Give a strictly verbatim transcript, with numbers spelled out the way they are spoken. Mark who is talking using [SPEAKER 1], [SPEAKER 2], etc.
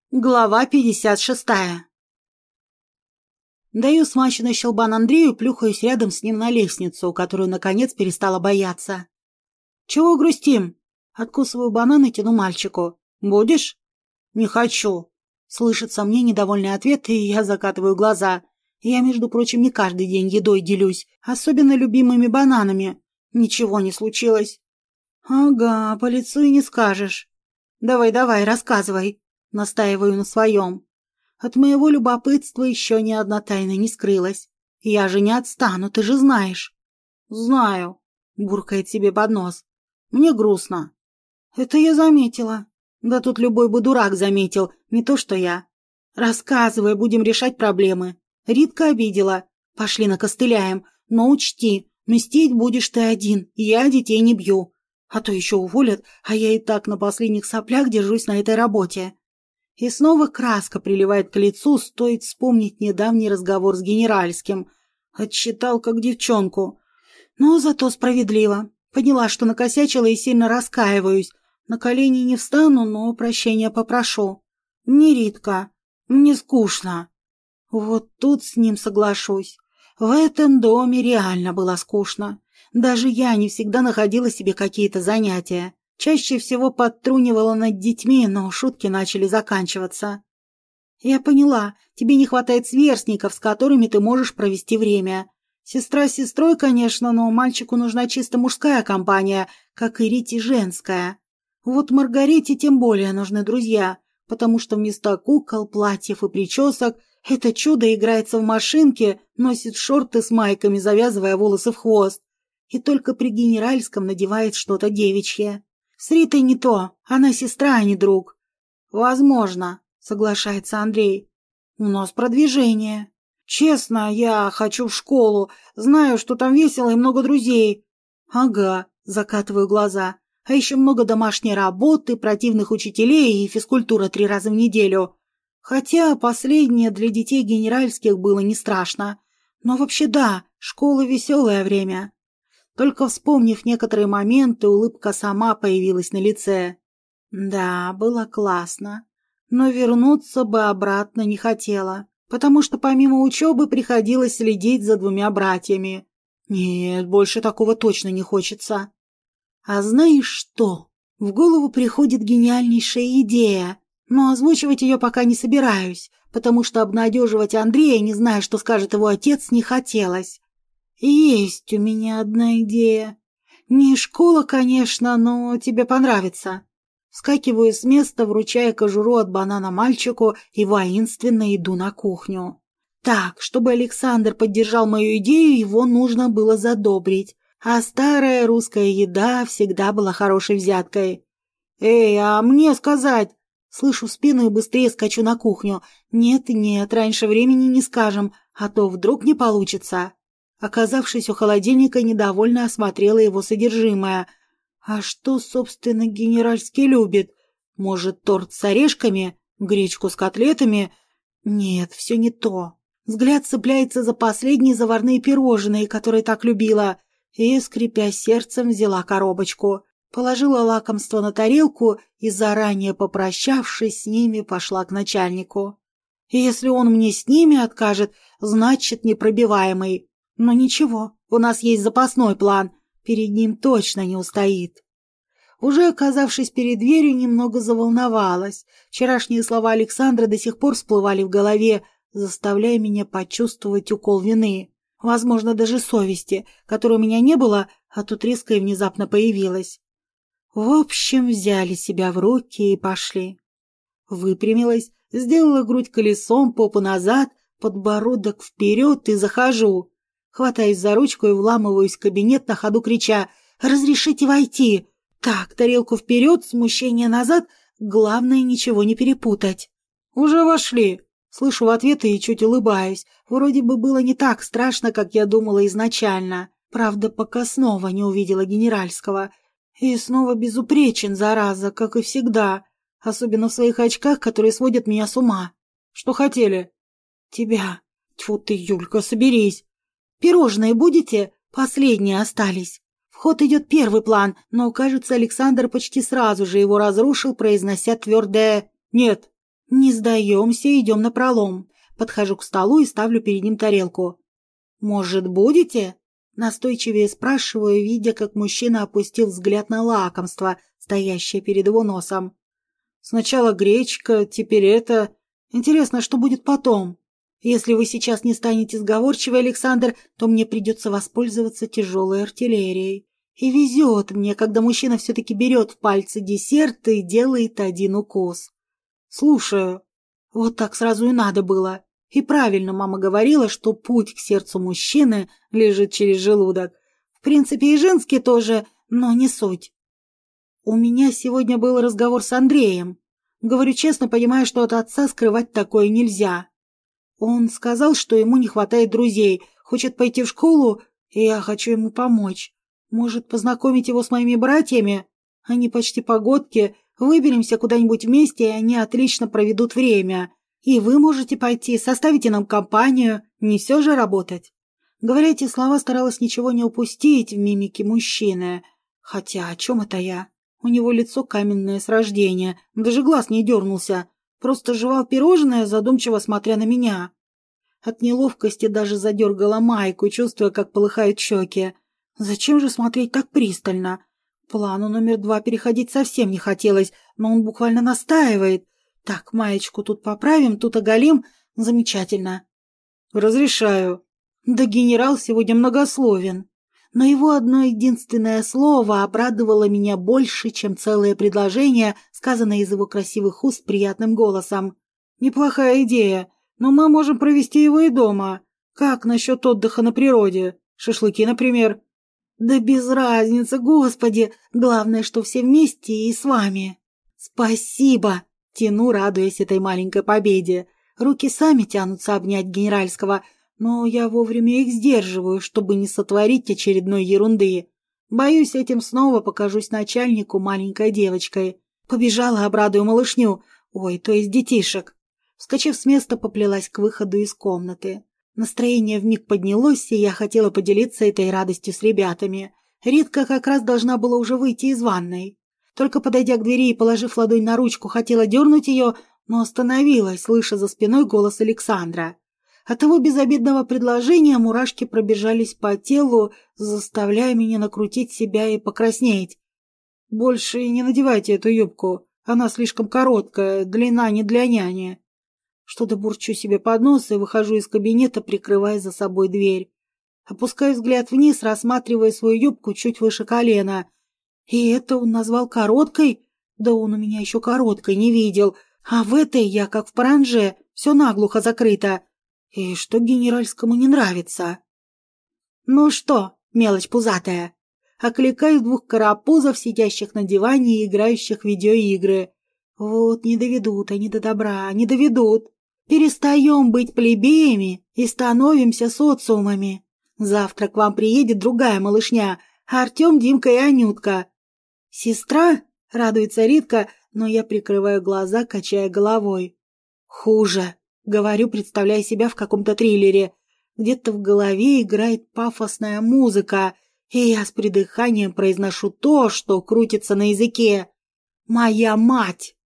[SPEAKER 1] Глава пятьдесят шестая. Даю смаченный щелбан Андрею, плюхаюсь рядом с ним на лестницу, которую, наконец, перестала бояться. «Чего грустим?» Откусываю банан и тяну мальчику. «Будешь?» «Не хочу». Слышится мне недовольный ответ, и я закатываю глаза. Я, между прочим, не каждый день едой делюсь, особенно любимыми бананами. Ничего не случилось. «Ага, по лицу и не скажешь. Давай-давай, рассказывай». Настаиваю на своем. От моего любопытства еще ни одна тайна не скрылась. Я же не отстану, ты же знаешь. Знаю, буркает себе под нос. Мне грустно. Это я заметила. Да тут любой бы дурак заметил, не то что я. Рассказывай, будем решать проблемы. Ритка обидела. Пошли накостыляем, но учти, мстить будешь ты один, я детей не бью. А то еще уволят, а я и так на последних соплях держусь на этой работе. И снова краска приливает к лицу, стоит вспомнить недавний разговор с генеральским. Отчитал как девчонку. Но зато справедливо. Поняла, что накосячила и сильно раскаиваюсь. На колени не встану, но прощения попрошу. Не Ритка, мне скучно. Вот тут с ним соглашусь. В этом доме реально было скучно. Даже я не всегда находила себе какие-то занятия. Чаще всего подтрунивала над детьми, но шутки начали заканчиваться. Я поняла, тебе не хватает сверстников, с которыми ты можешь провести время. Сестра с сестрой, конечно, но мальчику нужна чисто мужская компания, как и Рите женская. Вот Маргарите тем более нужны друзья, потому что вместо кукол, платьев и причесок это чудо играется в машинке, носит шорты с майками, завязывая волосы в хвост, и только при генеральском надевает что-то девичье. С Ритой не то, она сестра, а не друг. Возможно, соглашается Андрей. У нас продвижение. Честно, я хочу в школу, знаю, что там весело и много друзей. Ага, закатываю глаза. А еще много домашней работы, противных учителей и физкультура три раза в неделю. Хотя последнее для детей генеральских было не страшно. Но вообще да, школа веселое время. Только вспомнив некоторые моменты, улыбка сама появилась на лице. Да, было классно. Но вернуться бы обратно не хотела, потому что помимо учебы приходилось следить за двумя братьями. Нет, больше такого точно не хочется. А знаешь что? В голову приходит гениальнейшая идея, но озвучивать ее пока не собираюсь, потому что обнадеживать Андрея, не зная, что скажет его отец, не хотелось. Есть у меня одна идея. Не школа, конечно, но тебе понравится. Вскакиваю с места, вручая кожуру от банана мальчику и воинственно иду на кухню. Так, чтобы Александр поддержал мою идею, его нужно было задобрить, а старая русская еда всегда была хорошей взяткой. «Эй, а мне сказать?» Слышу спину и быстрее скачу на кухню. «Нет-нет, раньше времени не скажем, а то вдруг не получится». Оказавшись у холодильника, недовольно осмотрела его содержимое. А что, собственно, генеральский любит? Может, торт с орешками? Гречку с котлетами? Нет, все не то. Взгляд цепляется за последние заварные пирожные, которые так любила, и, скрипя сердцем, взяла коробочку. Положила лакомство на тарелку и, заранее попрощавшись с ними, пошла к начальнику. И если он мне с ними откажет, значит, непробиваемый. Но ничего, у нас есть запасной план, перед ним точно не устоит. Уже оказавшись перед дверью, немного заволновалась. Вчерашние слова Александра до сих пор всплывали в голове, заставляя меня почувствовать укол вины. Возможно, даже совести, которой у меня не было, а тут резко и внезапно появилась. В общем, взяли себя в руки и пошли. Выпрямилась, сделала грудь колесом, попу назад, подбородок вперед и захожу. Хватаюсь за ручку и вламываюсь в кабинет на ходу, крича «Разрешите войти!» Так, тарелку вперед, смущение назад, главное ничего не перепутать. «Уже вошли!» Слышу в ответ и чуть улыбаюсь. Вроде бы было не так страшно, как я думала изначально. Правда, пока снова не увидела генеральского. И снова безупречен, зараза, как и всегда. Особенно в своих очках, которые сводят меня с ума. «Что хотели?» «Тебя. Тьфу ты, Юлька, соберись!» «Пирожные будете? Последние остались». В ход идет первый план, но, кажется, Александр почти сразу же его разрушил, произнося твердое «нет». Не сдаемся, идем напролом. Подхожу к столу и ставлю перед ним тарелку. «Может, будете?» Настойчивее спрашиваю, видя, как мужчина опустил взгляд на лакомство, стоящее перед его носом. «Сначала гречка, теперь это. Интересно, что будет потом? Если вы сейчас не станете сговорчивый, Александр, то мне придется воспользоваться тяжелой артиллерией. И везет мне, когда мужчина все-таки берет в пальцы десерт и делает один укус. Слушаю. Вот так сразу и надо было. И правильно мама говорила, что путь к сердцу мужчины лежит через желудок. В принципе, и женский тоже, но не суть. У меня сегодня был разговор с Андреем. Говорю честно, понимая, что от отца скрывать такое нельзя. Он сказал, что ему не хватает друзей, хочет пойти в школу, и я хочу ему помочь. Может, познакомить его с моими братьями? Они почти погодки, выберемся куда-нибудь вместе, и они отлично проведут время. И вы можете пойти, составите нам компанию, не все же работать. Говоря эти слова, старалась ничего не упустить в мимике мужчины. Хотя о чем это я? У него лицо каменное с рождения, даже глаз не дернулся. Просто жевал пирожное, задумчиво смотря на меня. От неловкости даже задергала майку, чувствуя, как полыхают щеки. Зачем же смотреть так пристально? Плану номер два переходить совсем не хотелось, но он буквально настаивает. Так, маечку тут поправим, тут оголим. Замечательно. Разрешаю. Да генерал сегодня многословен. Но его одно единственное слово обрадовало меня больше, чем целое предложение, сказанное из его красивых уст приятным голосом. Неплохая идея, но мы можем провести его и дома. Как насчет отдыха на природе? Шашлыки, например? Да без разницы, господи. Главное, что все вместе и с вами. Спасибо. Тяну, радуясь этой маленькой победе. Руки сами тянутся обнять генеральского, но я вовремя их сдерживаю, чтобы не сотворить очередной ерунды. Боюсь, этим снова покажусь начальнику маленькой девочкой. Побежала, обрадую малышню, ой, то есть детишек. Вскочив с места, поплелась к выходу из комнаты. Настроение вмиг поднялось, и я хотела поделиться этой радостью с ребятами. Ритка как раз должна была уже выйти из ванной. Только подойдя к двери и положив ладонь на ручку, хотела дернуть ее, но остановилась, слыша за спиной голос Александра. От того безобидного предложения мурашки пробежались по телу, заставляя меня накрутить себя и покраснеть. «Больше не надевайте эту юбку, она слишком короткая, длина не для няни». Что-то бурчу себе под нос и выхожу из кабинета, прикрывая за собой дверь. Опускаю взгляд вниз, рассматривая свою юбку чуть выше колена. И это он назвал короткой? Да он у меня еще короткой не видел. А в этой я, как в паранже, все наглухо закрыто. И что генеральскому не нравится? Ну что, мелочь пузатая? Окликаю двух карапузов, сидящих на диване и играющих в видеоигры. Вот не доведут они до добра, не доведут. Перестаем быть плебеями и становимся социумами. Завтра к вам приедет другая малышня, Артем, Димка и Анютка. Сестра? Радуется Ритка, но я прикрываю глаза, качая головой. Хуже. Говорю, представляя себя в каком-то триллере. Где-то в голове играет пафосная музыка, и я с придыханием произношу то, что крутится на языке. «Моя мать!»